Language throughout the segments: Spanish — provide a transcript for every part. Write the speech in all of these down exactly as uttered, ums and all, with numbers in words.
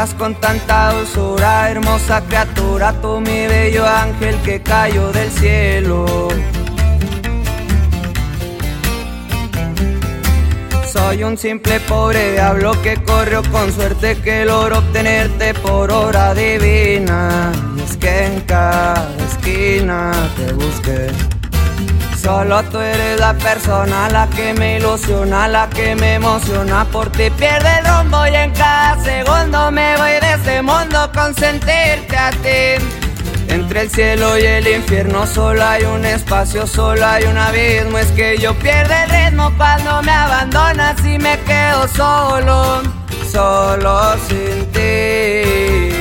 llegas con tanta dulzura, hermosa criatura, tú mi bello ángel que cayó del cielo. Soy un simple pobre diablo que corrió con suerte, que logró obtenerte por obra divina. Y es que en cada esquina te busqué. Solo tú eres la persona, la que me ilusiona, la que me emociona. Por ti pierde el rumbo y en cada segundo me voy de este mundo con sentirte a ti. Entre el cielo y el infierno solo hay un espacio, solo hay un abismo. Es que yo pierdo el ritmo cuando me abandonas y me quedo solo, solo sin ti.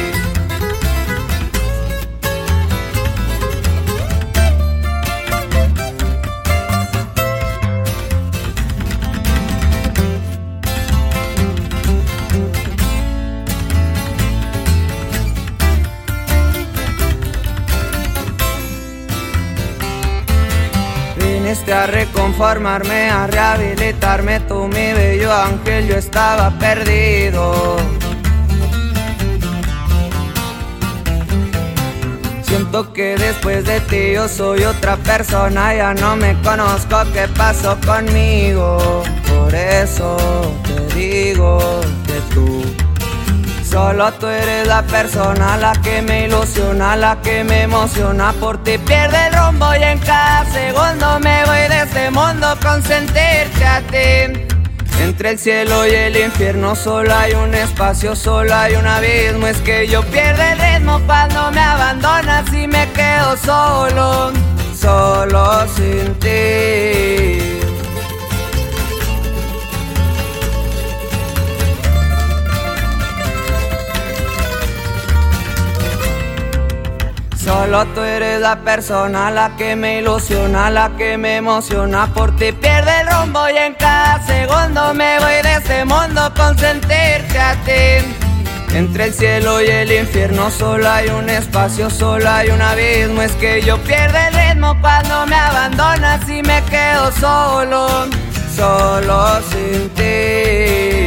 Viniste a reconformarme, a rehabilitarme, tú mi bello ángel, yo estaba perdido. Siento que después de ti yo soy otra persona, ya no me conozco, ¿qué pasó conmigo? Por eso te digo que tú, solo tú eres la persona, la que me ilusiona, la que me emociona. Por ti pierde el rumbo y en cada segundo me voy de este mundo con sentirte a ti. Entre el cielo y el infierno solo hay un espacio, solo hay un abismo. Es que yo pierdo el ritmo cuando me abandonas y me quedo solo, solo sin ti. Solo tú eres la persona, la que me ilusiona, la que me emociona. Por ti pierde el rumbo y en cada segundo me voy de este mundo con sentirte a ti. Entre el cielo y el infierno solo hay un espacio, solo hay un abismo. Es que yo pierdo el ritmo cuando me abandonas y me quedo solo, solo sin ti.